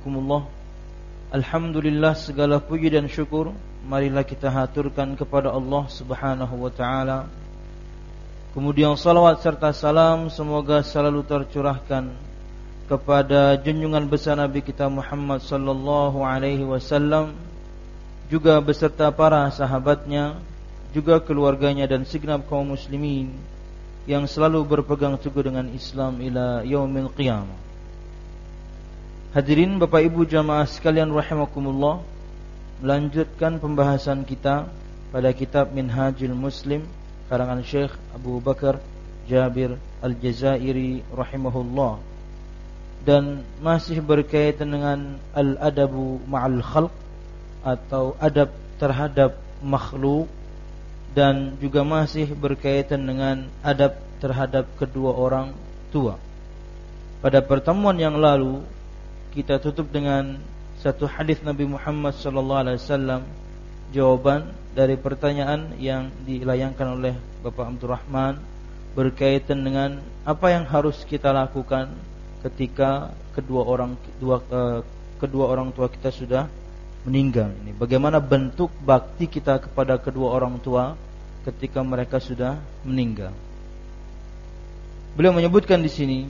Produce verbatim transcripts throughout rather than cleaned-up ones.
rahimakumullah. Alhamdulillah, segala puji dan syukur marilah kita haturkan kepada Allah Subhanahu wa taala. Kemudian salawat serta salam semoga selalu tercurahkan kepada junjungan besar Nabi kita Muhammad sallallahu alaihi wasallam, juga beserta para sahabatnya, juga keluarganya dan segenap kaum muslimin yang selalu berpegang teguh dengan Islam ila yaumil qiyamah. Hadirin Bapak Ibu jamaah sekalian rahimakumullah, melanjutkan pembahasan kita pada kitab Minhajul Muslim karangan Syekh Abu Bakar Jabir Al-Jazairi rahimahullah, dan masih berkaitan dengan al-adabu ma'al khalq atau adab terhadap makhluk, dan juga masih berkaitan dengan adab terhadap kedua orang tua. Pada pertemuan yang lalu kita tutup dengan satu hadis Nabi Muhammad sallallahu alaihi wasallam, jawaban dari pertanyaan yang dilayangkan oleh Bapak Abdurrahman berkaitan dengan apa yang harus kita lakukan ketika kedua orang dua, uh, kedua orang tua kita sudah meninggal. Ini bagaimana bentuk bakti kita kepada kedua orang tua ketika mereka sudah meninggal. Beliau menyebutkan di sini,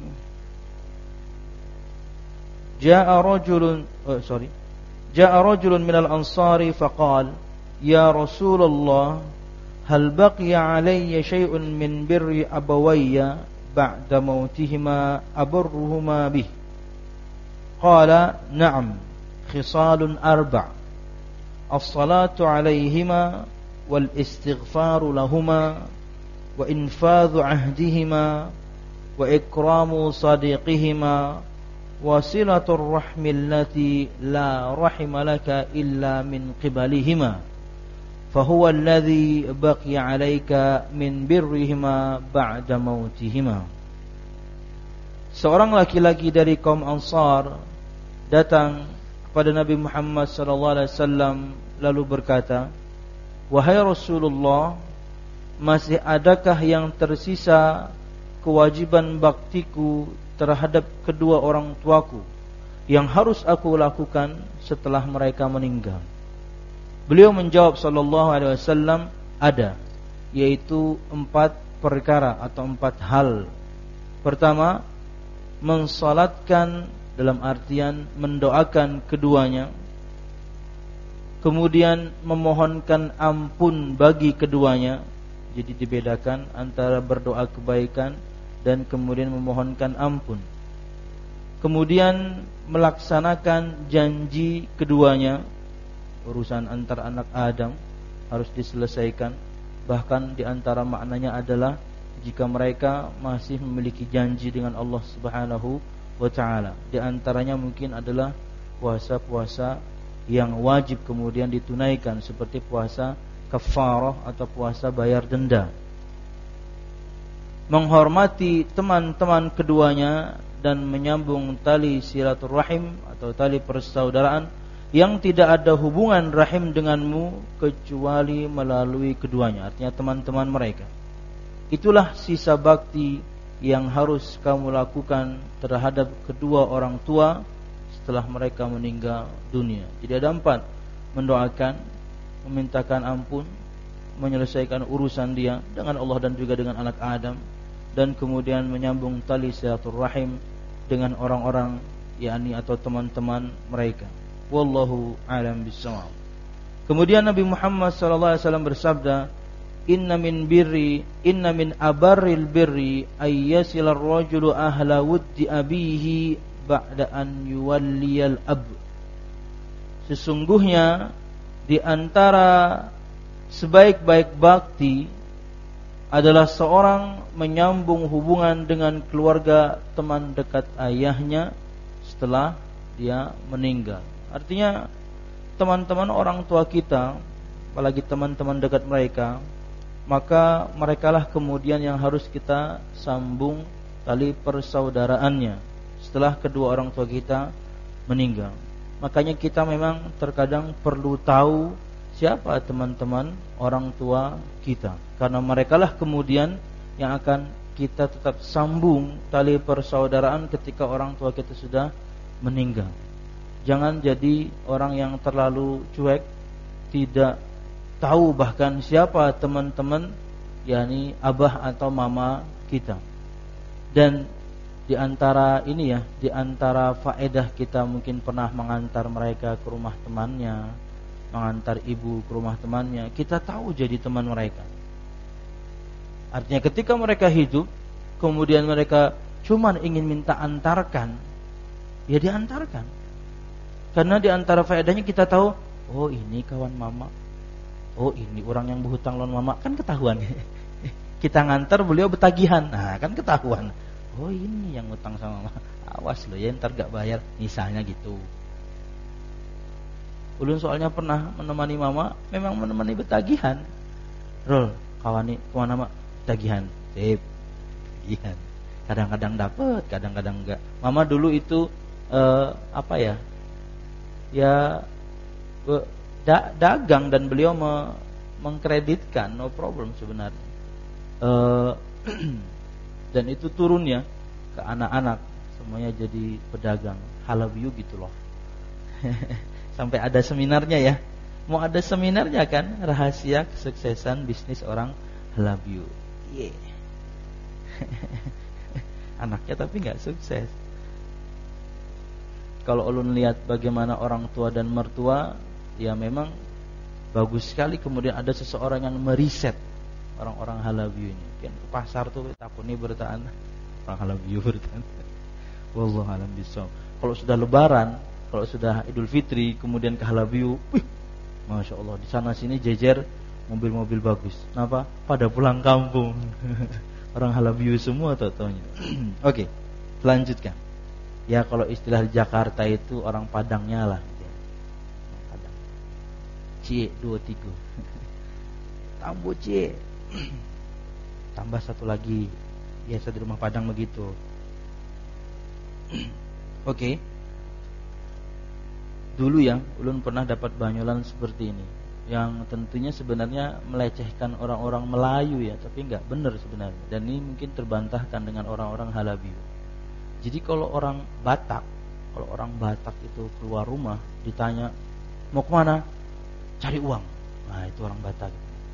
Ja'a rajulun oh, sorry. Ja'a rajulun minal ansari faqal, ya Rasulullah, hal baqiya alayya shay'un min birri abawayya ba'da mautihima abarruhuma bih? Qala, na'am, khisalun arba', as-salatu alayhima wal istighfaru lahuma wa infadhu ahdihima wa ikramu sadiqihima wasilatur rahmi allati la rahima laka illa min qibalihima fahuwa alladhi baqiya alayka min birrihima ba'da mautihima. Seorang laki-laki dari kaum Ansar datang kepada Nabi Muhammad sallallahu alaihi wasallam lalu berkata, wahai Rasulullah, masih adakah yang tersisa kewajiban baktiku terhadap kedua orang tuaku yang harus aku lakukan setelah mereka meninggal? Beliau menjawab sallallahu alaihi wasallam, ada, yaitu empat perkara atau empat hal. Pertama, mensalatkan dalam artian mendoakan keduanya, kemudian memohonkan ampun bagi keduanya. Jadi dibedakan antara berdoa kebaikan dan kemudian memohonkan ampun. Kemudian melaksanakan janji keduanya, urusan antar anak Adam harus diselesaikan. Bahkan di antara maknanya adalah jika mereka masih memiliki janji dengan Allah Subhanahu wa ta'ala. Di antaranya mungkin adalah puasa-puasa yang wajib kemudian ditunaikan, seperti puasa kafarah atau puasa bayar denda. Menghormati teman-teman keduanya dan menyambung tali silaturahim atau tali persaudaraan yang tidak ada hubungan rahim denganmu kecuali melalui keduanya, artinya teman-teman mereka. Itulah sisa bakti yang harus kamu lakukan terhadap kedua orang tua setelah mereka meninggal dunia. Jadi ada empat: mendoakan, memintakan ampun, menyelesaikan urusan dia dengan Allah dan juga dengan anak Adam, dan kemudian menyambung tali silaturahim dengan orang-orang yakni atau teman-teman mereka. Wallahu a'lam bissawab. Kemudian Nabi Muhammad sallallahu alaihi wasallam bersabda, inna min birri inna min abarril birri ay yasilar rajulu ahla wuddi abihi ba'da an yuwalliyal ab. Sesungguhnya di antara sebaik-baik bakti adalah seorang menyambung hubungan dengan keluarga teman dekat ayahnya setelah dia meninggal. Artinya teman-teman orang tua kita, apalagi teman-teman dekat mereka, maka merekalah kemudian yang harus kita sambung tali persaudaraannya setelah kedua orang tua kita meninggal. Makanya kita memang terkadang perlu tahu siapa teman-teman orang tua kita, karena merekalah kemudian yang akan kita tetap sambung tali persaudaraan ketika orang tua kita sudah meninggal. Jangan jadi orang yang terlalu cuek, tidak tahu bahkan siapa teman-teman, yakni abah atau mama kita. Dan di antara ini ya, di antara faedah kita mungkin pernah mengantar mereka ke rumah temannya, mengantar ibu ke rumah temannya, kita tahu jadi teman mereka. Artinya ketika mereka hidup, kemudian mereka cuman ingin minta antarkan, ya diantarkan. Karena di antara faedahnya kita tahu, oh ini kawan mama, oh ini orang yang berhutang lawan mama, kan ketahuan. Kita ngantar beliau betagihan, nah kan ketahuan. Oh ini yang hutang sama mama, awas lo ya ntar gak bayar, misalnya gitu. Ulun soalnya pernah menemani mama, memang menemani betagihan. Rol, kawan nih kemana mak? Tagihan, sip, tagihan. Kadang-kadang dapat, kadang-kadang enggak. Mama dulu itu uh, apa ya? Ya da- dagang dan beliau me- mengkreditkan, no problem sebenarnya. Uh, dan itu turunnya ke anak-anak, semuanya jadi pedagang halal-biu gitu loh. Sampai ada seminarnya ya. Mau ada seminarnya kan, rahasia kesuksesan bisnis orang halal-biu. Yeah. Anaknya tapi nggak sukses. Kalau ulun lihat bagaimana orang tua dan mertua, ya memang bagus sekali. Kemudian ada seseorang yang meriset orang-orang halal-biu ini. Kan ke pasar tuh takuni bertaan orang halal-biu bertaan. Wallahu a'lam bishawab. Kalau sudah lebaran, kalau sudah Idul Fitri, kemudian ke halal-biu, wih, masya Allah, di sana sini jejer mobil-mobil bagus. Kenapa? Pada pulang kampung. Orang halal-biu semua totonya. Oke, lanjutkan. Ya kalau istilah di Jakarta itu orang Padangnya lah. Padang. Cie dua tiga. Tambah cie. Tambah satu lagi. Biasa di rumah Padang begitu. Oke. Dulu ya, ulun pernah dapat banyolan seperti ini, yang tentunya sebenarnya melecehkan orang-orang Melayu ya, tapi enggak benar sebenarnya. Dan ini mungkin terbantahkan dengan orang-orang halal-biu. Jadi kalau orang Batak, kalau orang Batak itu keluar rumah ditanya mau kemana? Cari uang. Nah itu orang Batak.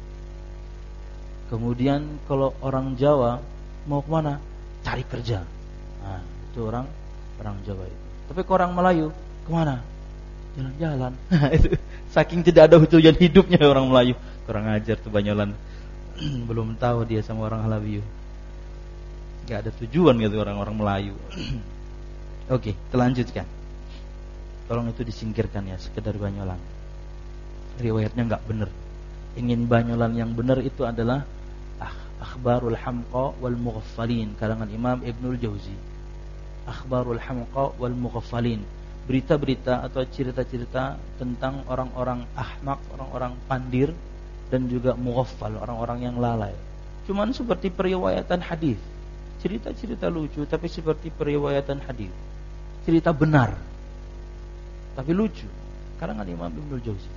Kemudian kalau orang Jawa mau kemana? Cari kerja. Nah itu orang orang Jawa itu. Tapi kalau orang Melayu kemana? Jalan-jalan. Itu saking tidak ada tujuan hidupnya orang Melayu. Kurang ajar tuh banyolan. Belum tahu dia sama orang halal-biu. Gak ada tujuan gitu orang-orang Melayu. Oke, terlanjutkan. Tolong itu disingkirkan ya, sekedar banyolan. Riwayatnya gak benar. Ingin banyolan yang benar itu adalah ah, Akhbarul Hamqa wal Mughaffalin, karangan Imam Ibnul Jauzi. Akhbarul Hamqa wal Mughaffalin, berita-berita atau cerita-cerita tentang orang-orang ahmak, orang-orang pandir, dan juga mughaffal, orang-orang yang lalai. Cuman seperti periwayatan hadis. Cerita-cerita lucu tapi seperti periwayatan hadis. Cerita benar tapi lucu, karangan Imam Ibnul Jauzi.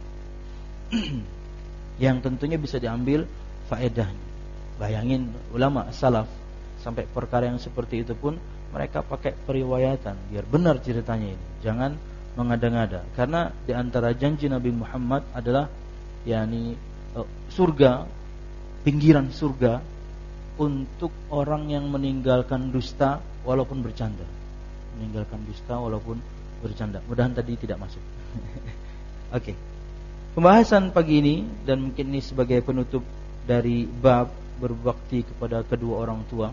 Yang tentunya bisa diambil faedahnya. Bayangin ulama salaf sampai perkara yang seperti itu pun mereka pakai periwayatan biar benar ceritanya ini. Jangan mengada-ngada. Karena di antara janji Nabi Muhammad adalah yakni uh, surga, pinggiran surga untuk orang yang meninggalkan dusta walaupun bercanda. Meninggalkan dusta walaupun bercanda. Mudahan tadi tidak masuk. Oke. Okay. Pembahasan pagi ini dan mungkin ini sebagai penutup dari bab berbakti kepada kedua orang tua.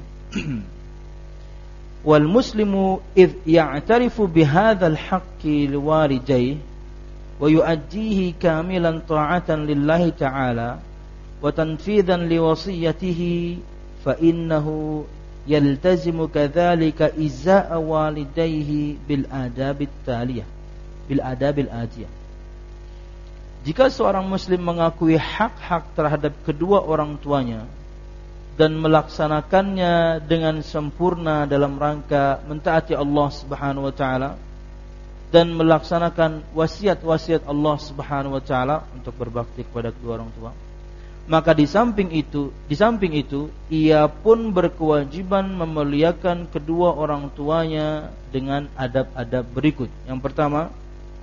Wal muslimu idh ya'tarifu bihadzal haqqi liwalidayhi wa yu'addihi kamilan ta'atan lillahi ta'ala wa tanfidhan liwasiyatihi fa innahu yaltazimu kadzalika izaa'a walidayhi bil adabil taliyah bil adabil atiyah. Jika seorang muslim mengakui hak-hak terhadap kedua orang tuanya dan melaksanakannya dengan sempurna dalam rangka mentaati Allah Subhanahu wa taala dan melaksanakan wasiat-wasiat Allah Subhanahu wa taala untuk berbakti kepada kedua orang tua, maka di samping itu, di samping itu ia pun berkewajiban memuliakan kedua orang tuanya dengan adab-adab berikut. Yang pertama,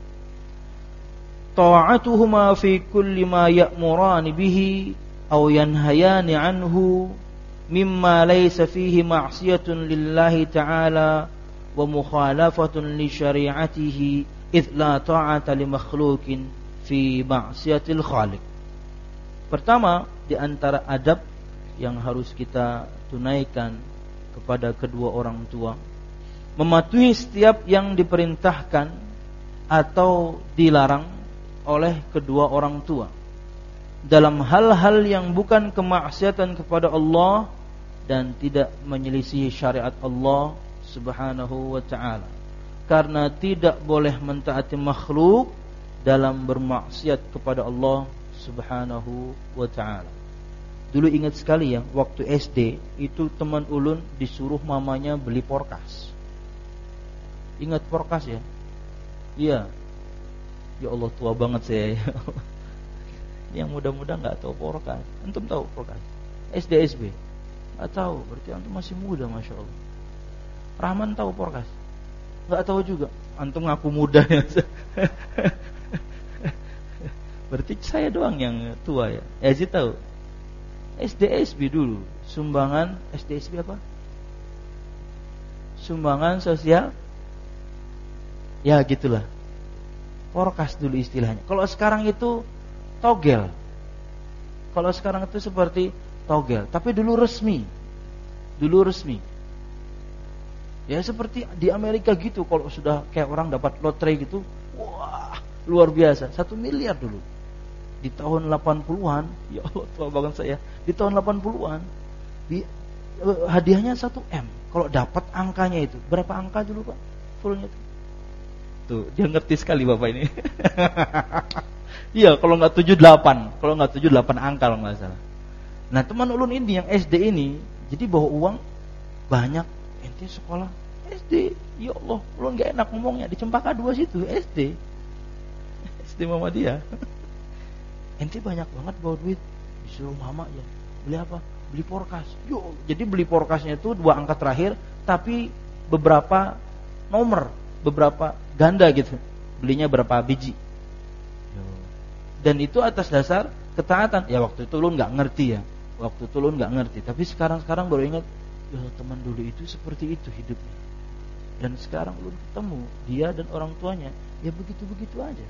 ta'atuhuma fi kulli ma ya'murani bihi aw yanhayani anhu mimma laysa fihi ma'siyatun lillahi ta'ala wa mukhalafatun li syari'atihi idh la ta'ata li makhluqin fi ma'siyatil khaliq. Pertama, di antara adab yang harus kita tunaikan kepada kedua orang tua, mematuhi setiap yang diperintahkan atau dilarang oleh kedua orang tua dalam hal-hal yang bukan kemaksiatan kepada Allah dan tidak menyelisihi syariat Allah Subhanahu wa ta'ala. Karena tidak boleh mentaati makhluk dalam bermaksiat kepada Allah Subhanahu wa ta'ala. Dulu ingat sekali ya, waktu S D itu teman ulun disuruh mamanya beli porkas. Ingat porkas ya? Iya. Ya Allah, tua banget saya. Yang muda-muda nggak tahu porkas. Antum tahu porkas? S D S B nggak tahu, berarti antum masih muda, masya Allah. Rahman tahu porkas? Nggak tahu juga. Antum ngaku muda ya. Berarti saya doang yang tua ya. Yazid tahu? S D S B dulu, sumbangan S D S B apa? Sumbangan sosial. Ya gitulah. Porkas dulu istilahnya. Kalau sekarang itu togel. Kalau sekarang itu seperti togel, tapi dulu resmi. Dulu resmi. Ya seperti di Amerika gitu, kalau sudah kayak orang dapat lotre gitu, wah, luar biasa, satu miliar dulu. Di tahun delapan puluhan, ya Allah tua banget saya. Di tahun delapan puluhan, di uh, hadiahnya satu M. Kalau dapat angkanya itu, berapa angka dulu Pak? Fullnya itu. Tuh, dia ngerti sekali Bapak ini. Iya, kalau nggak tujuh delapan, kalau nggak tujuh delapan angka kalau nggak salah. Nah, teman ulun ini yang S D ini, jadi bawa uang banyak. Ente sekolah S D, ya Allah, ulun nggak enak ngomongnya, di Cempaka dua situ S D, S D Muhammadiyah. Ente banyak banget bawa duit, disuruh mama ya, beli apa? Beli porkas. Yo, jadi beli porkasnya itu dua angka terakhir, tapi beberapa nomor, beberapa ganda gitu. Belinya berapa biji. Dan itu atas dasar ketaatan. Ya waktu itu ulun nggak ngerti ya. Waktu itu ulun nggak ngerti. Tapi sekarang-sekarang baru ingat, ya teman dulu itu seperti itu hidupnya. Dan sekarang ulun ketemu dia dan orang tuanya, ya begitu-begitu aja.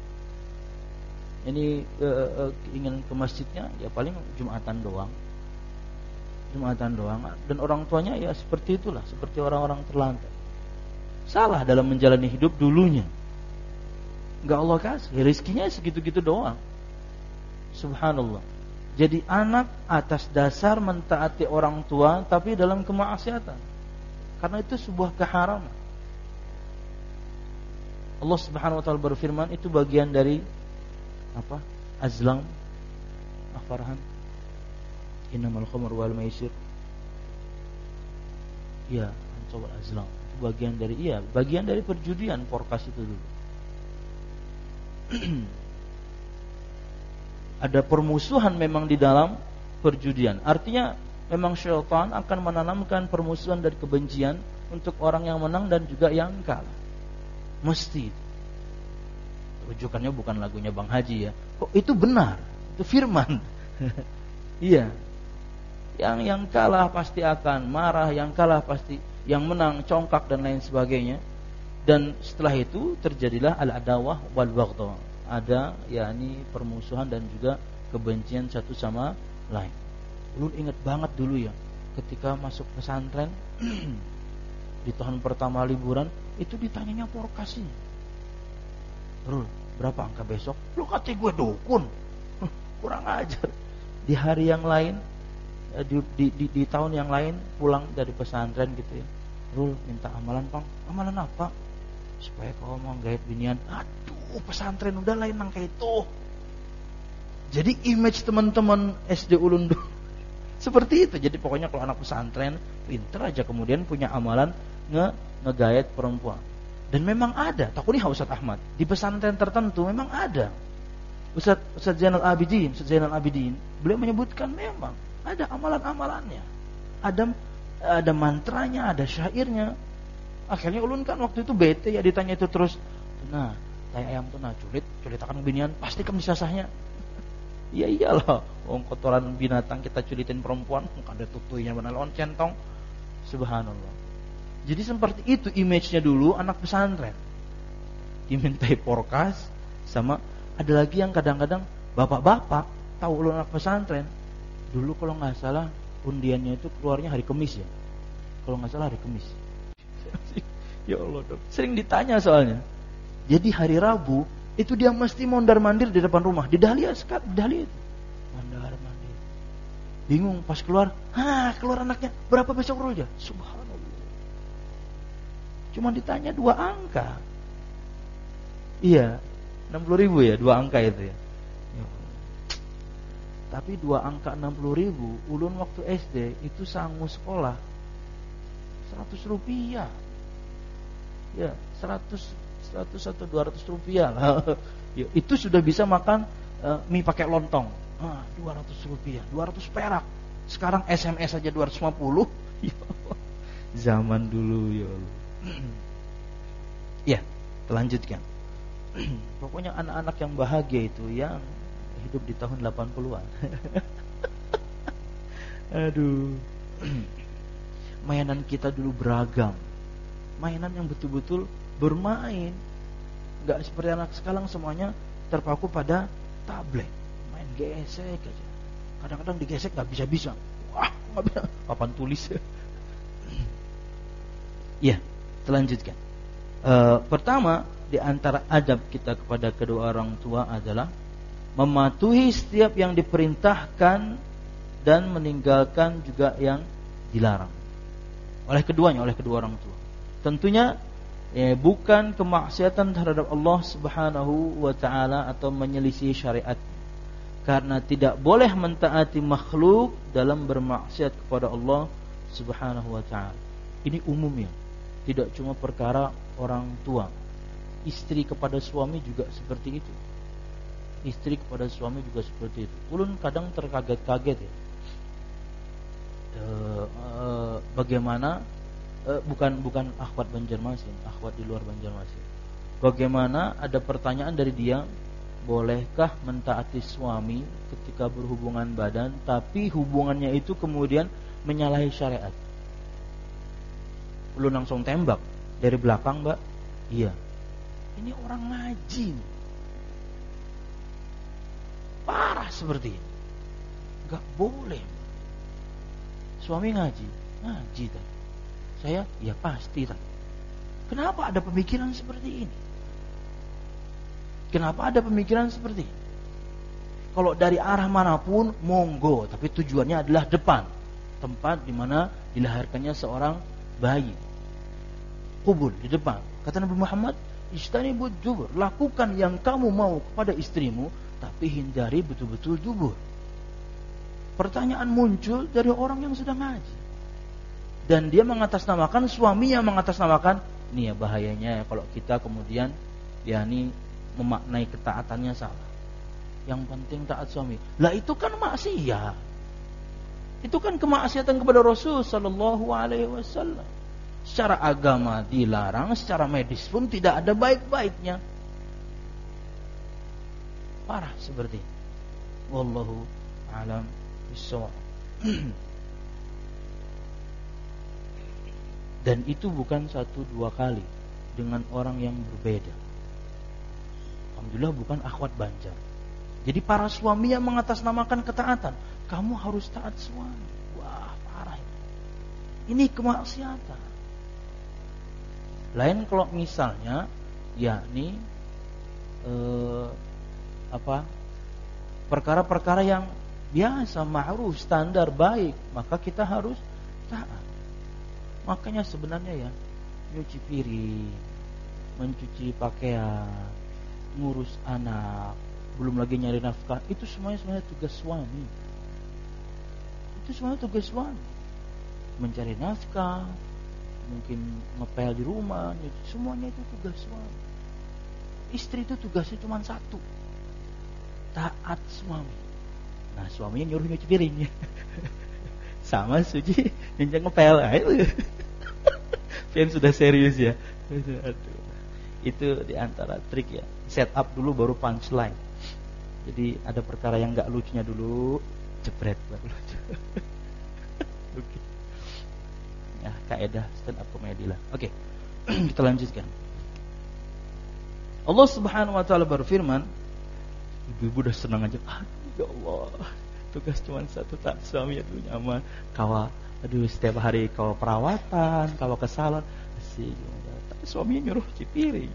Ini uh, uh, ingin ke masjidnya, ya paling Jumatan doang. Jumatan doang. Dan orang tuanya ya seperti itulah, seperti orang-orang terlantar. Salah dalam menjalani hidup dulunya. Enggak Allah kasih, rezekinya segitu-gitu doang. Subhanallah. Jadi anak atas dasar mentaati orang tua tapi dalam kemaksiatan. Karena itu sebuah keharaman. Allah Subhanahu wa taala berfirman, itu bagian dari apa? Azlam. Afarhan. Innamal khamru wal maisir. Ya, coba azlam. Itu bagian dari iya, bagian dari perjudian porkas itu dulu. Ada permusuhan memang di dalam perjudian. Artinya memang syaitan akan menanamkan permusuhan dan kebencian untuk orang yang menang dan juga yang kalah. Mesti. Rujukannya bukan lagunya Bang Haji ya. Kok itu benar? Itu firman. Iya. Yang yang kalah pasti akan marah, yang kalah pasti, yang menang congkak dan lain sebagainya. Dan setelah itu terjadilah al-adawah wal baghdha. Ada yakni permusuhan dan juga kebencian satu sama lain. Lu ingat banget dulu ya, ketika masuk pesantren di tahun pertama liburan itu ditanyanya porkasnya. Rul, berapa angka besok? Lu kata gue dukun. Kurang ajar. Di hari yang lain, di, di, di, di tahun yang lain pulang dari pesantren gitu ya. Rul, minta amalan Pang. Amalan apa? Supaya kau mau gait binian. Aduh, pesantren udah lain nang kayak itu. Jadi image teman-teman S D ulun dulu seperti itu. Jadi pokoknya kalau anak pesantren pinter aja, kemudian punya amalan nge ngegait perempuan. Dan memang ada, takut nih Ustaz Ahmad, di pesantren tertentu memang ada. Ustaz Ustaz Zainal Abidin, Ustaz Zainal Abidin, beliau menyebutkan memang ada amalan-amalannya. Ada ada mantranya, ada syairnya. Akhirnya ulun kan waktu itu bete ya ditanya itu terus. Nah, Tai ayam tuh nah culit, culit akan binian pasti kan disasahnya. Iya iyalah, wong kotoran binatang kita culitin perempuan, ada tutuynya benar lawan centong. Subhanallah. Jadi seperti itu image-nya dulu anak pesantren. Dimintai porkas sama ada lagi yang kadang-kadang bapak-bapak tahu lu anak pesantren. Dulu kalau nggak salah undiannya itu keluarnya hari Kamis ya. Kalau nggak salah hari Kamis. Ya Allah dok. Sering ditanya soalnya. Jadi hari Rabu itu dia mesti mondar-mandir di depan rumah. Di dahlia sekat, dahlia itu. Mondar-mandir. Bingung pas keluar, hah keluar anaknya. Berapa besok roja? Subhanallah. Cuma ditanya dua angka. Iya, enam puluh ribu ya, dua angka itu ya. Tapi dua angka enam puluh ribu, ulun waktu S D itu sanggup sekolah seratus rupiah. Ya, seratus, seratus atau dua ratus rupiah lah. Ya, itu sudah bisa makan uh, mie pakai lontong. Ah, dua ratus rupiah, dua ratus perak. Sekarang S M S aja dua ratus lima puluh. Ya, zaman dulu ya Allah. Ya, terlanjutkan. Pokoknya anak-anak yang bahagia itu yang hidup di tahun delapan puluhan. Aduh. Mainan kita dulu beragam. Mainan yang betul-betul bermain. Gak seperti anak sekarang semuanya terpaku pada tablet. Main gesek aja. Kadang-kadang digesek gak bisa-bisa. Wah, gak bisa. Papan tulis. Ya, selanjutkan. E, pertama, di antara adab kita kepada kedua orang tua adalah mematuhi setiap yang diperintahkan dan meninggalkan juga yang dilarang oleh keduanya, oleh kedua orang tua. Tentunya eh, bukan kemaksiatan terhadap Allah Subhanahu wa taala atau menyelisih syariat. Karena tidak boleh mentaati makhluk dalam bermaksiat kepada Allah Subhanahu wa taala. Ini umumnya, tidak cuma perkara orang tua. Istri kepada suami juga seperti itu. Istri kepada suami juga seperti itu. Ulun kadang terkaget-kaget ya. E, e, bagaimana e, bukan bukan akhwat Banjarmasin, akhwat di luar Banjarmasin. Bagaimana ada pertanyaan dari dia, bolehkah mentaati suami ketika berhubungan badan, tapi hubungannya itu kemudian menyalahi syariat? Ulun langsung tembak dari belakang, Mbak. Iya. Ini orang ngaji. Parah seperti ini. Gak boleh. Suami ngaji, ngaji tadi. Saya, ya pasti tadi. Kenapa ada pemikiran seperti ini? Kenapa ada pemikiran seperti ini? Kalau dari arah manapun, monggo. Tapi tujuannya adalah depan. Tempat di mana dilahirkannya seorang bayi. Kubur di depan. Kata Nabi Muhammad, Ijtanibud jubur, lakukan yang kamu mau kepada istrimu, tapi hindari betul-betul jubur. Pertanyaan muncul dari orang yang sedang ngaji, dan dia mengatasnamakan suaminya, mengatasnamakan. Ini ya bahayanya ya, kalau kita kemudian ya ini memaknai ketaatannya salah. Yang penting taat suami. Lah itu kan maksiat. Itu kan kemaksiatan kepada Rasul sallallahu alaihi wasallam. Secara agama dilarang, secara medis pun tidak ada baik-baiknya. Parah seperti ini. Wallahu a'lam bishawab. Dan itu bukan satu dua kali dengan orang yang berbeda. Alhamdulillah bukan akhwat Banjar. Jadi para suami yang mengatasnamakan ketaatan, kamu harus taat suami. Wah, parah ini. Ini kemaksiatan. Lain kalau misalnya yakni eh, apa perkara-perkara yang biasa, ma'ruf, standar, baik, maka kita harus taat. Makanya sebenarnya ya, nyuci piring, mencuci pakaian, ngurus anak, belum lagi nyari nafkah, itu semuanya sebenarnya tugas suami. Itu semuanya tugas suami. Mencari nafkah, mungkin ngepel di rumah, semuanya itu tugas suami. Istri itu tugasnya cuma satu, taat suami. Nah suaminya nyuruh nyuci piring, sama suci nyenjang ngepel. Pian sudah serius ya. Aduh. Itu diantara trik ya. set up dulu baru punchline. Jadi ada perkara yang enggak lucunya dulu, jebret baru lucu. Oke. Ya, kaidah stand up comedy lah. Oke. Kita lanjutkan. Allah Subhanahu wa taala berfirman, ibu-ibu udah senang aja. Aduh, ya Allah. Tugas cuma satu, tak suami itu nyaman. Kawa, aduh setiap hari kawa perawatan, kawa ke salon. Asik. Tapi suami nyuruh cuci piring.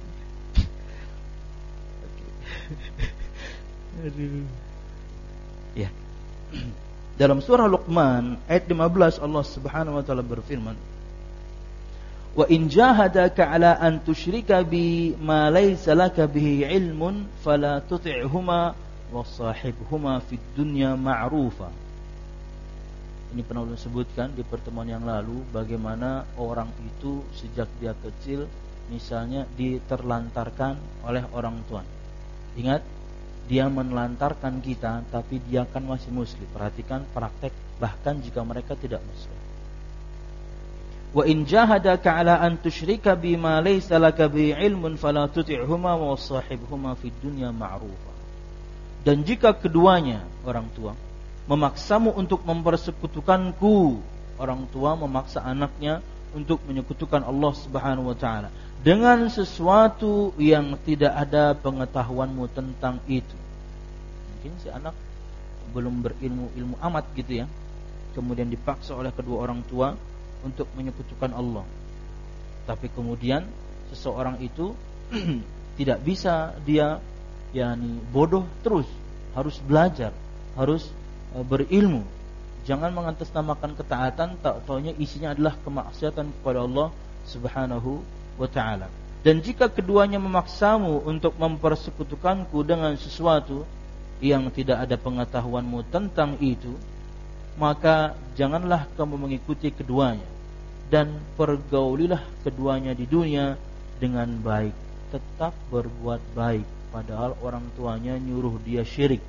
Aduh. Ya. Dalam surah Luqman ayat lima belas Allah Subhanahu wa taala berfirman, "Wa in jahadaka 'ala an tusyrika bi ma laysa laka bihi 'ilmun fala tuti'huma wa sahibhuma fid dunya ma'rufa." Ini pernah ulun sebutkan di pertemuan yang lalu bagaimana orang itu sejak dia kecil misalnya diterlantarkan oleh orang tua. Ingat, dia menelantarkan kita tapi dia kan masih muslim. Perhatikan praktek bahkan jika mereka tidak muslim. Wa in jahadaka 'ala an tusyrika bima laysa laka bi 'ilmun fala tuti'huma wa sahibhuma fid dunya ma'rufa. Dan jika keduanya orang tua memaksamu untuk mempersekutukanku, orang tua memaksa anaknya untuk menyekutukan Allah Subhanahu wa taala dengan sesuatu yang tidak ada pengetahuanmu tentang itu. Mungkin si anak belum berilmu ilmu amat gitu ya. Kemudian dipaksa oleh kedua orang tua untuk menyekutukan Allah. Tapi kemudian seseorang itu tidak bisa dia yakni bodoh terus, harus belajar, harus e, berilmu. Jangan mengatasnamakan ketaatan tak taunya isinya adalah kemaksiatan kepada Allah Subhanahu wa ta'ala. Dan jika keduanya memaksamu untuk mempersekutukanku dengan sesuatu yang tidak ada pengetahuanmu tentang itu, maka janganlah kamu mengikuti keduanya dan pergaulilah keduanya di dunia dengan baik. Tetap berbuat baik padahal orang tuanya nyuruh dia syirik.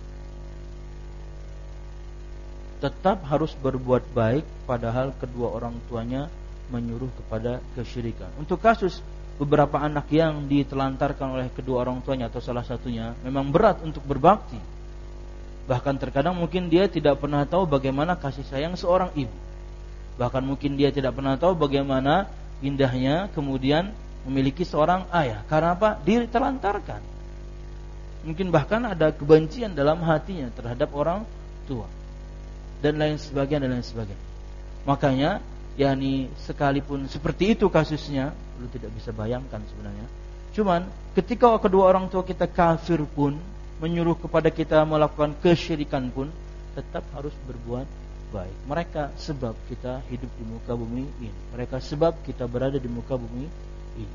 Tetap harus berbuat baik padahal kedua orang tuanya menyuruh kepada kesyirikan. Untuk kasus beberapa anak yang ditelantarkan oleh kedua orang tuanya atau salah satunya, memang berat untuk berbakti. Bahkan terkadang mungkin dia tidak pernah tahu bagaimana kasih sayang seorang ibu. Bahkan mungkin dia tidak pernah tahu bagaimana indahnya kemudian memiliki seorang ayah. Karena apa? Dia ditelantarkan. Mungkin bahkan ada kebencian dalam hatinya terhadap orang tua. Dan lain sebagainya dan lain sebagainya. Makanya yakni sekalipun seperti itu kasusnya, lu tidak bisa bayangkan sebenarnya. Cuman ketika kedua orang tua kita kafir pun, menyuruh kepada kita melakukan kesyirikan pun, tetap harus berbuat baik. Mereka sebab kita hidup di muka bumi ini. Mereka sebab kita berada di muka bumi ini.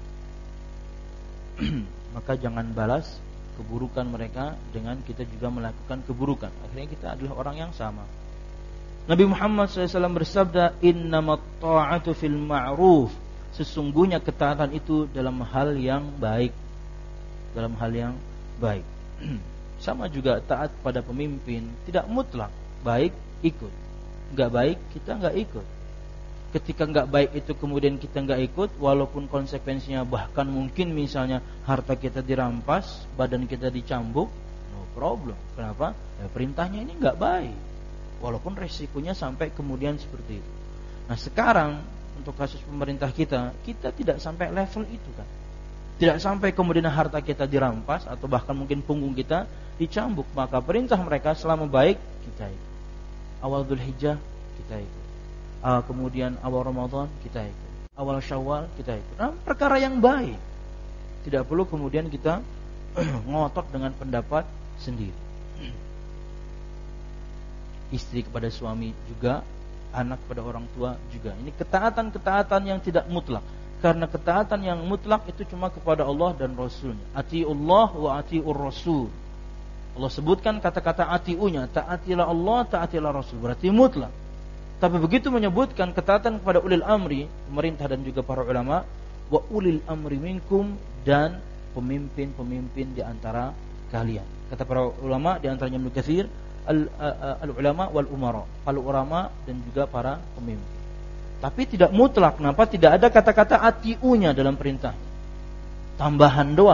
Maka jangan balas keburukan mereka dengan kita juga melakukan keburukan. Akhirnya kita adalah orang yang sama. Nabi Muhammad shallallahu alaihi wasallam bersabda, "Innamat ta'atu fil ma'ruf." Sesungguhnya ketaatan itu dalam hal yang baik. Dalam hal yang baik. Sama juga taat pada pemimpin, tidak mutlak baik ikut. Enggak baik kita enggak ikut. Ketika enggak baik itu kemudian kita enggak ikut, walaupun konsekuensinya bahkan mungkin misalnya harta kita dirampas, badan kita dicambuk, no problem. Kenapa? Ya, perintahnya ini enggak baik. Walaupun resikonya sampai kemudian seperti itu. Nah sekarang untuk kasus pemerintah kita, kita tidak sampai level itu kan. Tidak sampai kemudian harta kita dirampas atau bahkan mungkin punggung kita dicambuk. Maka perintah mereka selama baik kita ikut. Awal Dzulhijjah kita ikut. Uh, kemudian awal Ramadan kita ikut. Awal Syawal kita ikut. Nah, perkara yang baik. Tidak perlu kemudian kita ngotot dengan pendapat sendiri. Istri kepada suami juga, anak kepada orang tua juga. Ini ketaatan-ketaatan yang tidak mutlak. Karena ketaatan yang mutlak itu cuma kepada Allah dan Rasulnya. Atiullah wa atiur Rasul. Allah sebutkan kata-kata atiunya, taatilah Allah, taatilah Rasul. Berarti mutlak. Tapi begitu menyebutkan ketaatan kepada ulil amri, pemerintah dan juga para ulama, wa ulil amri minkum, dan pemimpin-pemimpin di antara kalian. Kata para ulama di antaranya Ibnu Katsir, al-ulama wal umara, para ulama dan juga para pemimpin. Tapi tidak mutlak. Kenapa? Tidak ada kata-kata atiunya dalam perintah. Tambahan doang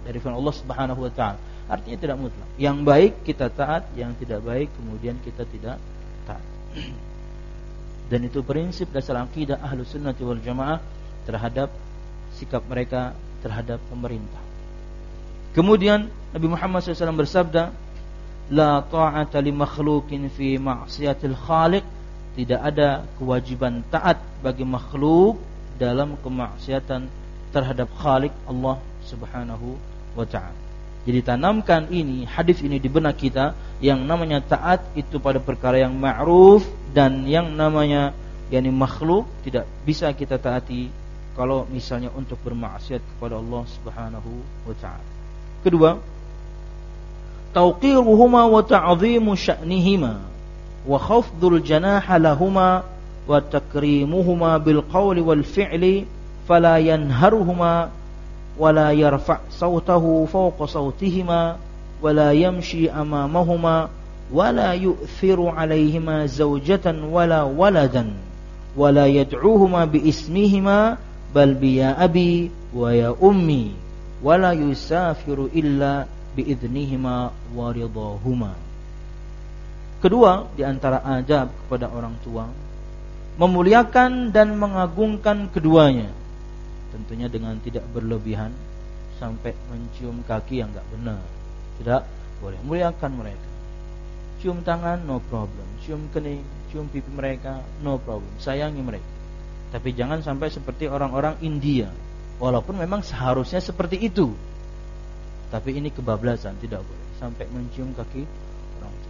dari firman Allah Subhanahu wa taala. Artinya tidak mutlak. Yang baik kita taat, yang tidak baik kemudian kita tidak taat. Dan itu prinsip dasar akidah Ahlus Sunnah wal Jamaah terhadap sikap mereka terhadap pemerintah. Kemudian Nabi Muhammad shallallahu alaihi wasallam bersabda, la ta'ata li makhluqin fi ma'siyatil khaliq. Tidak ada kewajiban taat bagi makhluk dalam kemaksiatan terhadap Khalik Allah Subhanahu wa ta'ala. Jadi tanamkan ini, hadis ini di benak kita, yang namanya taat itu pada perkara yang ma'ruf, dan yang namanya yakni makhluk tidak bisa kita taati kalau misalnya untuk bermaksiat kepada Allah Subhanahu wa ta'ala. Kedua, tauqiruhuma wa ta'zimu sya'nihima wa khafdul janaha lahuma wa takrimuhuma bil qawli wal fi'li fala yanharuhuma wala yarfa' sawtahu fawqa sawtihima wala yamshi amamahuma wala yu'thiru alayhima zawjatan wala waladan wala yad'uhuma bi ismihima bal bi ya abi wa ya ummi wala yusafiru illa bi idnihima wa ridahuma. Kedua, di antara adab kepada orang tua, memuliakan dan mengagungkan keduanya. Tentunya dengan tidak berlebihan sampai mencium kaki yang enggak benar. Tidak boleh. Muliakan mereka. Cium tangan, no problem. Cium kening, cium pipi mereka, no problem. Sayangi mereka. Tapi jangan sampai seperti orang-orang India. Walaupun memang seharusnya seperti itu, tapi ini kebablasan, tidak boleh sampai mencium kaki orang tua.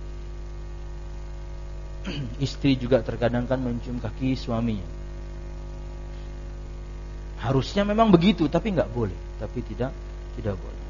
Istri juga terkadang kan mencium kaki suaminya. Harusnya memang begitu, tapi enggak boleh. Tapi tidak tidak boleh.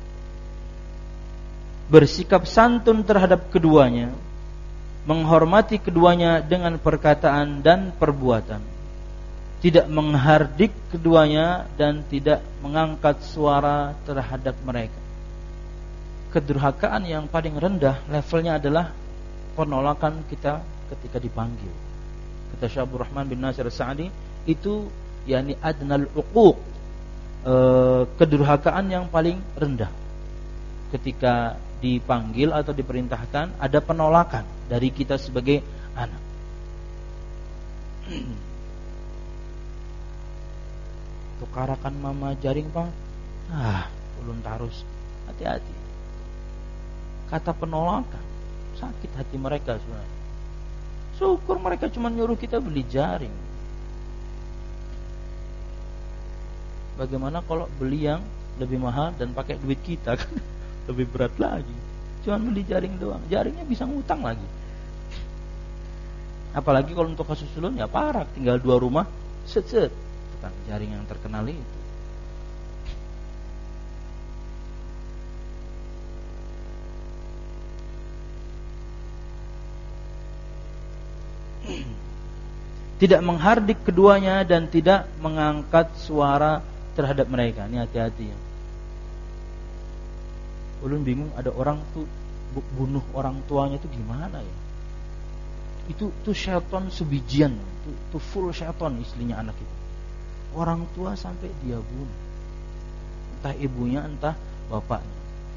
Bersikap santun terhadap keduanya, menghormati keduanya dengan perkataan dan perbuatan, tidak menghardik keduanya dan tidak mengangkat suara terhadap mereka. Kedurhakaan yang paling rendah levelnya adalah penolakan kita ketika dipanggil. Kata Syekh Abdul Rahman bin Nasir As-Sa'di, itu yakni adnal uquq, e, kedurhakaan yang paling rendah. Ketika dipanggil atau diperintahkan, ada penolakan dari kita sebagai anak. Tukarakan mama jaring bang, ah ulun tarus, hati-hati. Kata penolakan, sakit hati mereka sebenarnya. Syukur mereka cuma nyuruh kita beli jaring. Bagaimana kalau beli yang lebih mahal dan pakai duit kita, kan lebih berat lagi. Cuma beli jaring doang, jaringnya bisa ngutang lagi. Apalagi kalau untuk kasus ulun ya parah, tinggal dua rumah, set-set tukang jaring yang terkenal itu. Tidak menghardik keduanya dan tidak mengangkat suara terhadap mereka. Ini hati-hati ya. Ulun bingung, ada orang tuh bunuh orang tuanya itu gimana ya? Itu tuh syaitan sebijian, itu, itu full syaitan istilahnya anak itu. Orang tua sampai dia bunuh, entah ibunya entah bapaknya.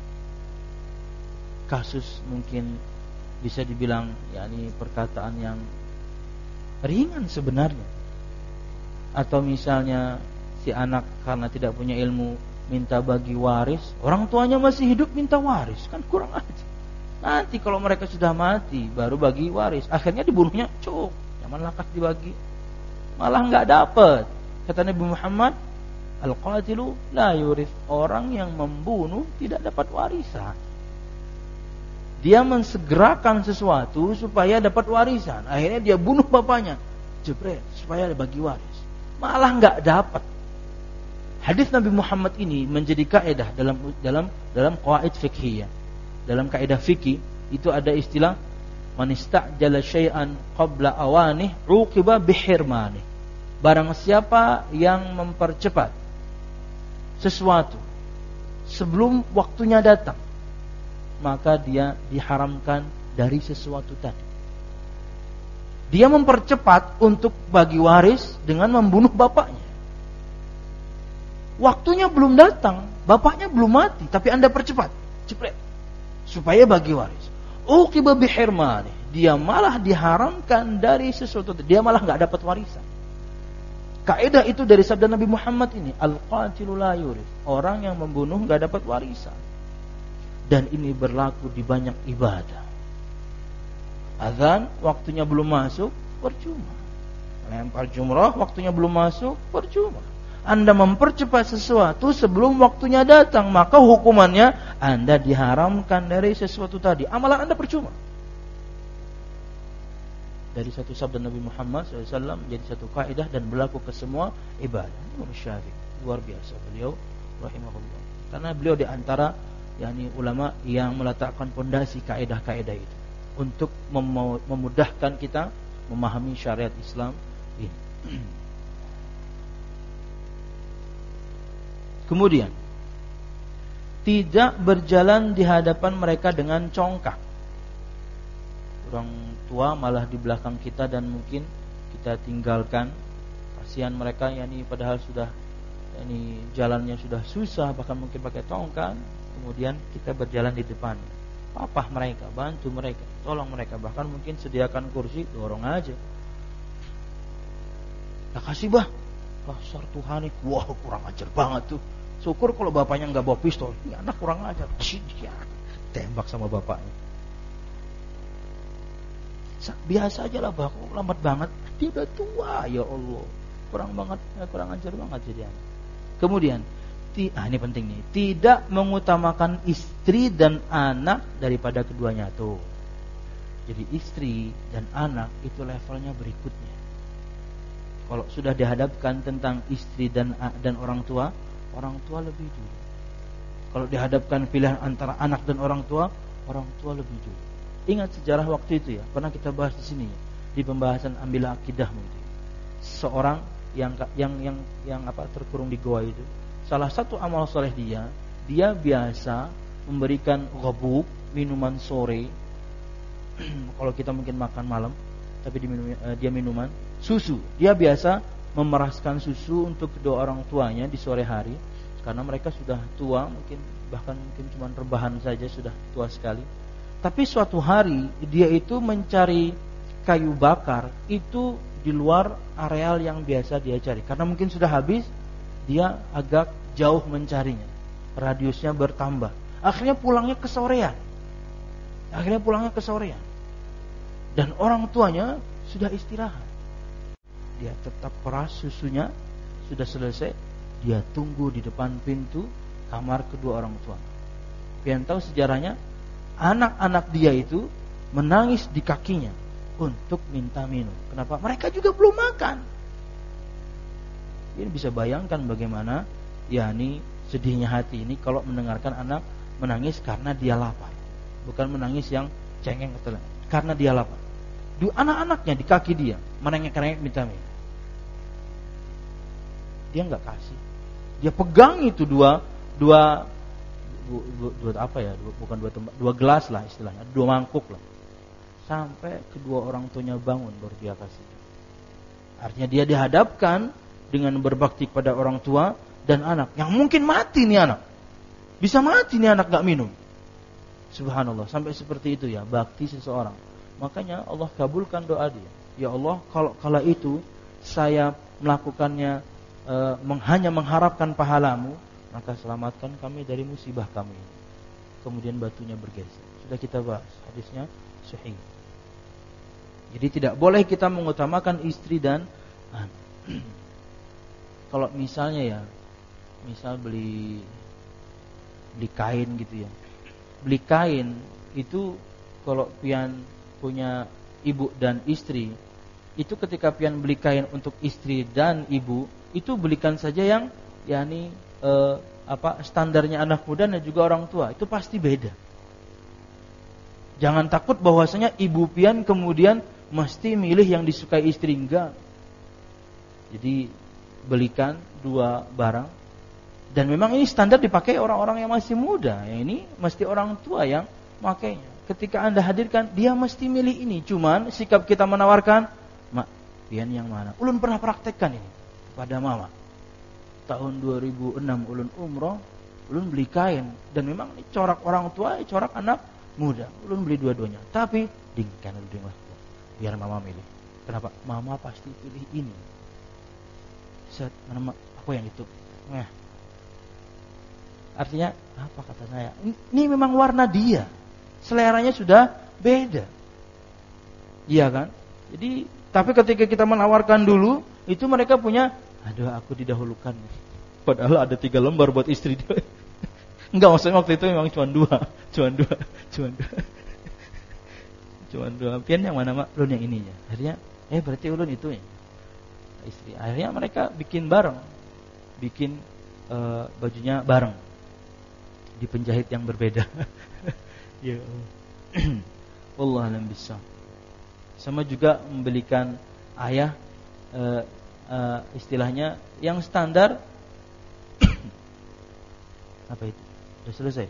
Kasus mungkin bisa dibilang ya ini perkataan yang ringan sebenarnya. Atau misalnya si anak karena tidak punya ilmu minta bagi waris, orang tuanya masih hidup minta waris, kan kurang aja. Nanti kalau mereka sudah mati baru bagi waris, akhirnya dibunuhnya cuk, zaman lakas dibagi, malah nggak dapat. Kata Nabi Muhammad, al-qatilu la yurith, orang yang membunuh tidak dapat warisan. Dia mensegerakan sesuatu supaya dapat warisan, akhirnya dia bunuh bapaknya, jebret, supaya bagi waris, malah nggak dapat. Hadis Nabi Muhammad ini menjadi kaidah dalam dalam dalam qawaid fiqhiyah. Dalam kaidah fikih itu ada istilah man istajala syai'an qabla awanih uqiba bihirmanih. Barang siapa yang mempercepat sesuatu sebelum waktunya datang, maka dia diharamkan dari sesuatu tadi. Dia mempercepat untuk bagi waris dengan membunuh bapaknya. Waktunya belum datang, Bapaknya belum mati, tapi Anda percepat, cepet, supaya bagi waris. Uqiba bihirmani, dia malah diharamkan dari sesuatu, dia malah nggak dapat warisan. Kaidah itu dari sabda Nabi Muhammad ini, al-qatilu la yurith, orang yang membunuh nggak dapat warisan. Dan ini berlaku di banyak ibadah. Azan waktunya belum masuk, percuma. Lempar jumrah waktunya belum masuk, percuma. Anda mempercepat sesuatu sebelum waktunya datang, maka hukumannya Anda diharamkan dari sesuatu tadi. Amalan Anda percuma. Dari satu sabda Nabi Muhammad shallallahu alaihi wasallam menjadi satu kaidah dan berlaku ke semua ibadah. Imam Syafi'i luar biasa beliau rahimahullah. Karena beliau di antara yakni ulama yang meletakkan pondasi kaidah-kaidah itu untuk mem- memudahkan kita memahami syariat Islam ini. Kemudian tidak berjalan di hadapan mereka dengan congkak. Orang tua malah di belakang kita dan mungkin kita tinggalkan. Kasihan mereka yakni padahal sudah yakni jalannya sudah susah, bahkan mungkin pakai tongkat. Kemudian kita berjalan di depan, papah mereka, bantu mereka, tolong mereka, bahkan mungkin sediakan kursi, dorong aja. Nah kasih bah, dasar Tuhan, wah kurang ajar banget tuh. Syukur kalau bapaknya nggak bawa pistol, ini anak kurang ajar, tembak sama bapaknya. Biasa aja lah bah, lambat banget, dia udah tua, ya Allah, kurang banget, kurang ajar banget jadi anak. Kemudian Ah, ini penting nih. Tidak mengutamakan istri dan anak daripada keduanya tuh. Jadi istri dan anak itu levelnya berikutnya. Kalau sudah dihadapkan tentang istri dan dan orang tua, orang tua lebih dulu. Kalau dihadapkan pilihan antara anak dan orang tua, orang tua lebih dulu. Ingat sejarah waktu itu ya, pernah kita bahas di sini di pembahasan ambil akidah mungkin. Seorang yang yang yang yang apa terkurung di goa itu. Salah satu amal soleh dia, dia biasa memberikan ghabuk, minuman sore. Kalau kita mungkin makan malam, tapi dia, minum, dia minuman susu. Dia biasa memeraskan susu untuk kedua orang tuanya di sore hari, karena mereka sudah tua, mungkin bahkan mungkin cuma rebahan saja, sudah tua sekali. Tapi suatu hari dia itu mencari kayu bakar itu di luar areal yang biasa dia cari, karena mungkin sudah habis. Dia agak jauh mencarinya, radiusnya bertambah. Akhirnya pulangnya ke sorean. Akhirnya pulangnya ke sorean. Dan orang tuanya sudah istirahat. Dia tetap peras susunya, sudah selesai. Dia tunggu di depan pintu kamar kedua orang tua. Pian tahu sejarahnya, anak-anak dia itu menangis di kakinya untuk minta minum. Kenapa? Mereka juga belum makan. Ini bisa bayangkan bagaimana yakni sedihnya hati ini kalau mendengarkan anak menangis karena dia lapar, bukan menangis yang cengeng atau karena dia lapar. Dua anak-anaknya di kaki dia merengek-rengek minta minum. Dia nggak kasih. Dia pegang itu dua dua dua, dua, dua apa ya? Dua, bukan dua tempat, dua gelas lah istilahnya, dua mangkuk lah. Sampai kedua orang tuanya bangun baru dia kasih. Artinya dia dihadapkan dengan berbakti kepada orang tua dan anak yang mungkin mati nih anak, bisa mati nih anak gak minum. Subhanallah, sampai seperti itu ya bakti seseorang. Makanya Allah kabulkan doa dia. Ya Allah, kalau kala itu saya melakukannya e, meng, hanya mengharapkan pahalamu, maka selamatkan kami dari musibah kami. Kemudian batunya bergeser. Sudah kita bahas hadisnya sahih. Jadi tidak boleh kita mengutamakan istri dan anak. Kalau misalnya ya, misal beli beli kain gitu ya, beli kain itu kalau pian punya ibu dan istri, itu ketika pian beli kain untuk istri dan ibu, itu belikan saja yang yakni eh, apa standarnya anak muda dan juga orang tua, itu pasti beda. Jangan takut bahwasanya ibu pian kemudian mesti milih yang disukai istri, enggak. Jadi belikan dua barang, dan memang ini standar dipakai orang-orang yang masih muda. Yang ini mesti orang tua yang makainya. Ketika Anda hadirkan, dia mesti milih ini. Cuman sikap kita menawarkan, mak, pian yang mana? Ulun pernah praktekkan ini pada mama. Tahun dua ribu enam ulun umroh, ulun beli kain. Dan memang ini corak orang tua, corak anak muda. Ulun beli dua-duanya. Tapi dingkan dulu lah. Biar mama milih. Kenapa? Mama pasti pilih ini. Set, mana aku yang itu. Nah. Artinya apa kata saya? Ini memang warna dia. Seleranya sudah beda. Iya kan? Jadi, tapi ketika kita menawarkan dulu, itu mereka punya, aduh aku didahulukan. Padahal ada tiga lembar buat istri dia. Enggak, maksudnya waktu itu memang cuma dua, cuma dua, cuma dua, cuma dua. Pian yang mana mak? Ulun yang ininya. Akhirnya, eh berarti ulun itu ya. Istri. Akhirnya mereka bikin bareng, bikin uh, bajunya bareng di penjahit yang berbeda. Ya, Allah alam bisa. Sama juga membelikan ayah uh, uh, istilahnya yang standar. Apa itu? Sudah selesai.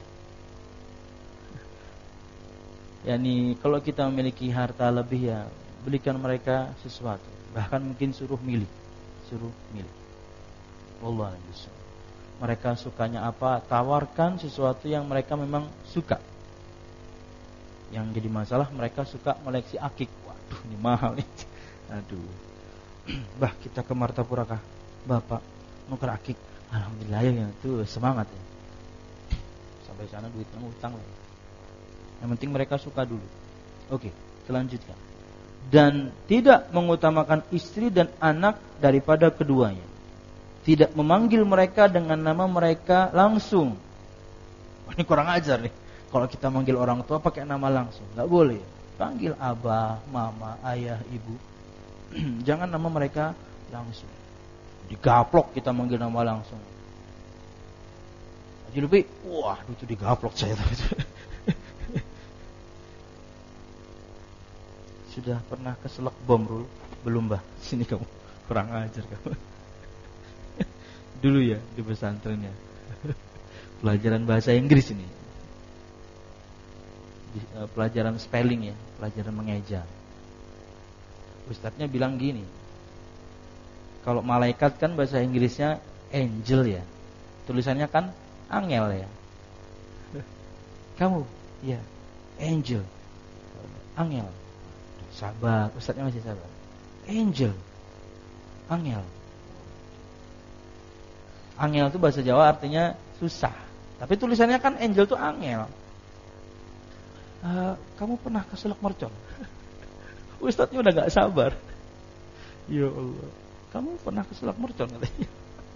Yani kalau kita memiliki harta lebih ya belikan mereka sesuatu. Bahkan mungkin suruh milih, suruh milih. Wallahu a'lam bishawab. Mereka sukanya apa? Tawarkan sesuatu yang mereka memang suka. Yang jadi masalah mereka suka koleksi akik. Waduh, ini mahal nih. Aduh. Bah, kita ke Martapura kah? Bapak, nuker akik. Alhamdulillah ya, itu semangat ya. Sampai sana duitnya utang lah. Yang penting mereka suka dulu. Oke, selanjutnya. Dan tidak mengutamakan istri dan anak daripada keduanya. Tidak memanggil mereka dengan nama mereka langsung. Ini kurang ajar nih. Kalau kita manggil orang tua pakai nama langsung, nggak boleh. Panggil abah, mama, ayah, ibu. Jangan nama mereka langsung. Digaplok kita manggil nama langsung. Haji Lupi, wah itu digaplok saya. Sudah pernah keselak bom Rul? Belum bah. Sini kamu, kurang ajar kamu. Dulu ya di pesantrennya. Pelajaran bahasa Inggris ini. Pelajaran spelling ya, pelajaran mengeja. Ustadznya bilang gini, kalau malaikat kan bahasa Inggrisnya angel ya, tulisannya kan angel ya. Kamu, ya angel, angel. Sabar, ustadznya masih sabar. Angel, angel. Angel itu bahasa Jawa artinya susah, tapi tulisannya kan angel itu angel. Uh, kamu pernah ke Selok Mercon? Ustadznya udah gak sabar. Ya Allah, kamu pernah ke Selok Mercon katanya.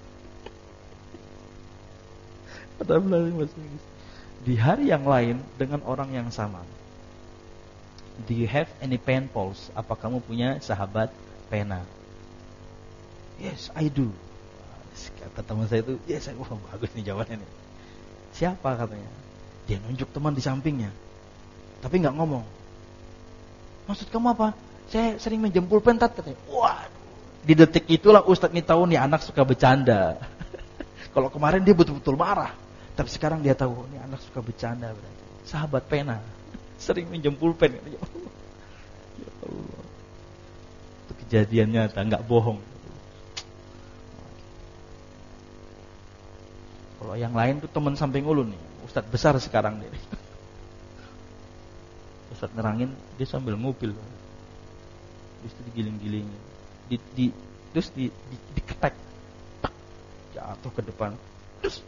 Di hari yang lain dengan orang yang sama. Do you have any pen pals? Apa kamu punya sahabat pena? Yes, I do. Kata teman saya itu, yes, wah bagus nih jawabannya nih. Siapa katanya? Dia nunjuk teman di sampingnya. Tapi nggak ngomong. Maksud kamu apa? Saya sering menjempul pentat katanya. Wah, di detik itulah Ustadz ini tahu nih anak suka bercanda. Kalau kemarin dia betul-betul marah, tapi sekarang dia tahu nih anak suka bercanda berarti. Sahabat pena, sering menjempul pen. Ya Allah. Itu kejadian nyata, nggak bohong. Kalau yang lain tuh teman samping ulun nih, Ustadz besar sekarang nih. Ustadz nerangin, dia sambil ngupil, terus digiling-giling, di, di, terus di, di, diketek, tak, jatuh ke depan, terus,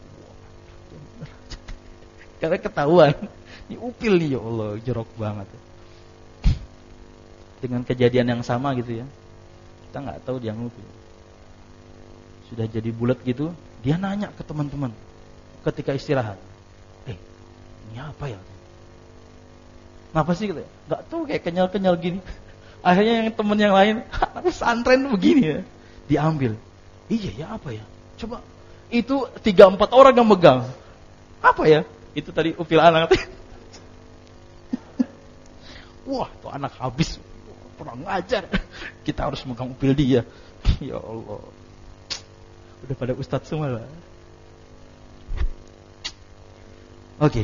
karena ketahuan, ini upil nih ya Allah, jorok banget. Dengan kejadian yang sama gitu ya, kita nggak tahu dia ngupil, sudah jadi bulat gitu, dia nanya ke teman-teman, ketika istirahat, eh, ini apa ya? Kenapa sih gitu? Gak tahu kayak kenyal-kenyal gini. Akhirnya yang temen yang lain, anak pesantren begini ya, diambil. Iya ya apa ya? Coba itu tiga empat orang yang megang. Apa ya? Itu tadi upil anak. Wah, tuh anak habis. Kurang ngajar. Kita harus megang upil dia. Ya Allah. Udah pada ustadz semua lah. Oke. Okay.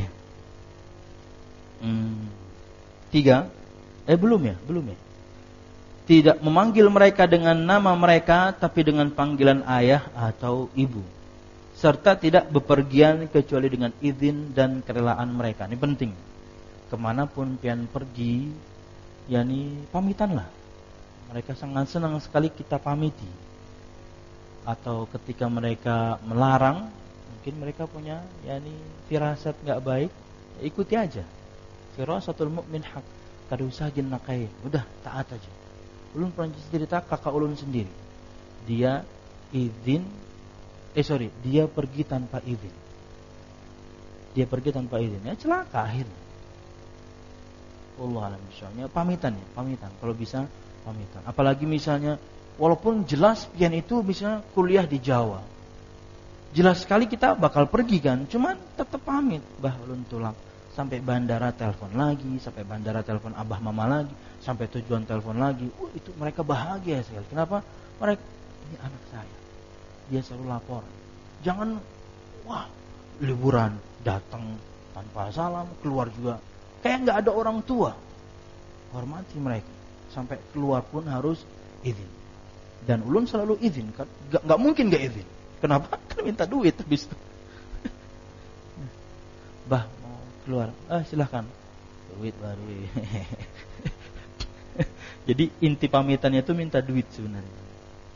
Hmm. Tiga, eh belum ya, belum ya. Tidak memanggil mereka dengan nama mereka, tapi dengan panggilan ayah atau ibu. serta tidak bepergian kecuali dengan izin dan kerelaan mereka. Ini penting. Kemanapun pian pergi, yakni pamitanlah. Mereka sangat senang sekali kita pamiti. Atau ketika mereka melarang, mungkin mereka punya yakni firasat enggak baik, ya ikuti aja. Firasatul mukmin hak. Kada usah jin nakai, udah taat aja. Ulun pernah cerita kakak ulun sendiri. Dia izin Eh sorry, dia pergi tanpa izin. Dia pergi tanpa izin, ya celaka akhirnya. Allah alam misalnya pamitan ya, pamitan. Kalau bisa pamitan. Apalagi misalnya, walaupun jelas pian itu misalnya kuliah di Jawa, jelas sekali kita bakal pergi kan, cuman tetap pamit. Bah ulun tulang sampai bandara telepon lagi, sampai bandara telepon abah mama lagi, sampai tujuan telepon lagi. Oh itu mereka bahagia sekali. Kenapa? Mereka ini anak saya. Dia selalu lapor. Jangan wah liburan datang tanpa salam, keluar juga kayak nggak ada orang tua. Hormati mereka. Sampai keluar pun harus izin. Dan ulun selalu izin kan, nggak nggak mungkin nggak izin. Kenapa? Kan minta duit habis itu. Bah mau keluar, ah silahkan. Duit baru. Jadi inti pamitannya itu minta duit sebenarnya.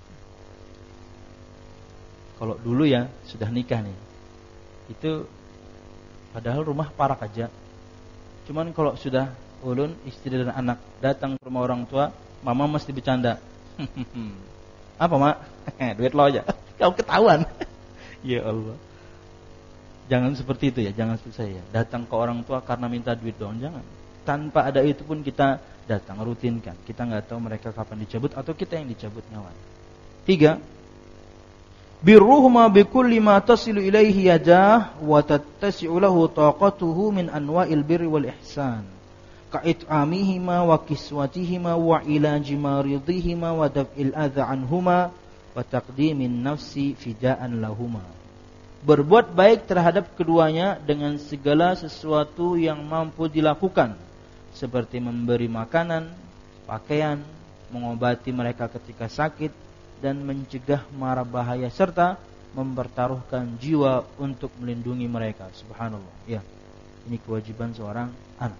Kalau dulu ya sudah nikah nih, itu padahal rumah parak aja. Cuman kalau sudah ulun istri dan anak datang ke rumah orang tua, mama mesti bercanda. Apa mak? Duit lo aja. Kau ketahuan. Ya Allah. Jangan seperti itu ya, jangan seperti saya. Datang ke orang tua karena minta duit doang, jangan. Tanpa ada itu pun kita datang, rutinkan. Kita nggak tahu mereka kapan dicabut atau kita yang dicabut nyawa. Tiga. Birruhuma bikulli ma tasilu ilaihi yadah wa tattasi'u lahu taqatuhu min anwa'il birri wal ihsan ka'it'amihima wa kiswatihima wa ilaji maridihima wa daf'il adha anhuma wa taqdimin nafsi fida'an lahuma. Berbuat baik terhadap keduanya dengan segala sesuatu yang mampu dilakukan, seperti memberi makanan, pakaian, mengobati mereka ketika sakit, dan mencegah mara bahaya serta mempertaruhkan jiwa untuk melindungi mereka. Subhanallah. Ya, ini kewajiban seorang anak.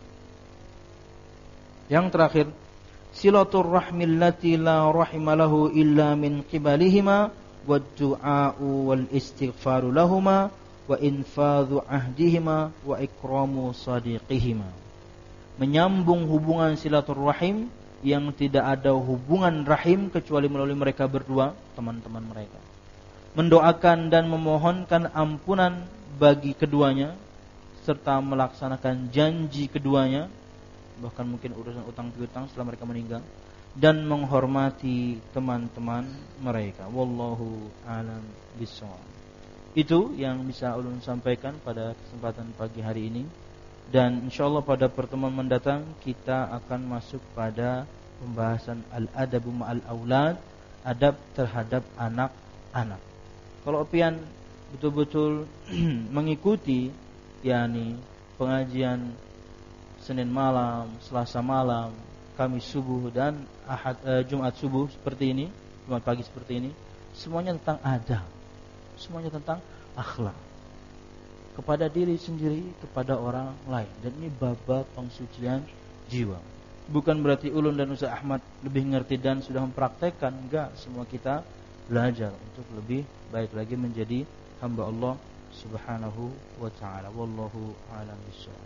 Yang terakhir, silatur rahmil lati la rahimalahu illa min qibalihima wad du'a'u wal istighfaru lahuma wa infadhu ahdihima wa ikramu sadiqihima. Menyambung hubungan silaturrahim yang tidak ada hubungan rahim kecuali melalui mereka berdua, teman-teman mereka. Mendoakan dan memohonkan ampunan bagi keduanya serta melaksanakan janji keduanya, bahkan mungkin urusan utang piutang setelah mereka meninggal, dan menghormati teman-teman mereka. Wallahu a'lam bishawab. Itu yang bisa ulun sampaikan pada kesempatan pagi hari ini. Dan insyaallah pada pertemuan mendatang kita akan masuk pada pembahasan al-adabu ma'al aulad, adab terhadap anak-anak. Kalau pian betul-betul mengikuti yakni pengajian Senin malam, Selasa malam, Kamis subuh dan Ahad eh, Jumat subuh seperti ini, Jumat pagi seperti ini, semuanya tentang adab. Semuanya tentang akhlak. Kepada diri sendiri, kepada orang lain. Dan ini bab pengsucian jiwa. Bukan berarti ulun dan Ustaz Ahmad lebih ngerti dan sudah mempraktekkan. Enggak, semua kita belajar untuk lebih baik lagi menjadi hamba Allah Subhanahu wa ta'ala. Wallahu a'lam bishawab.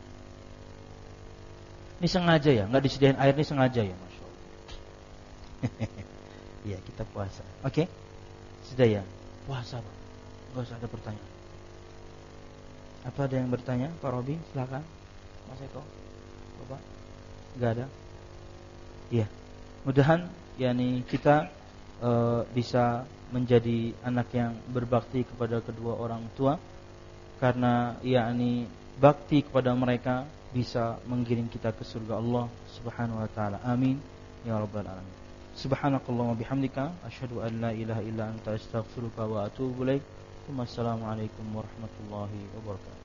Ini sengaja ya, enggak disediain air, ini sengaja ya, Masya Allah. Iya, kita puasa. Oke? Okay? Sudah ya? Puasa, Pak. Enggak usah ada pertanyaan. Apa ada yang bertanya? Pak Robi, silakan. Mas Eko, Bapak, enggak ada. Iya. Mudahan yakni kita e, bisa menjadi anak yang berbakti kepada kedua orang tua, karena yakni bakti kepada mereka bisa menggiring kita ke surga Allah Subhanahu wa taala. Amin ya rabbal alamin. Subhanakallahumma bihamdika asyhadu an la ilaha illa anta astaghfiruka wa atubu ilaik. Wassalamualaikum warahmatullahi wabarakatuh.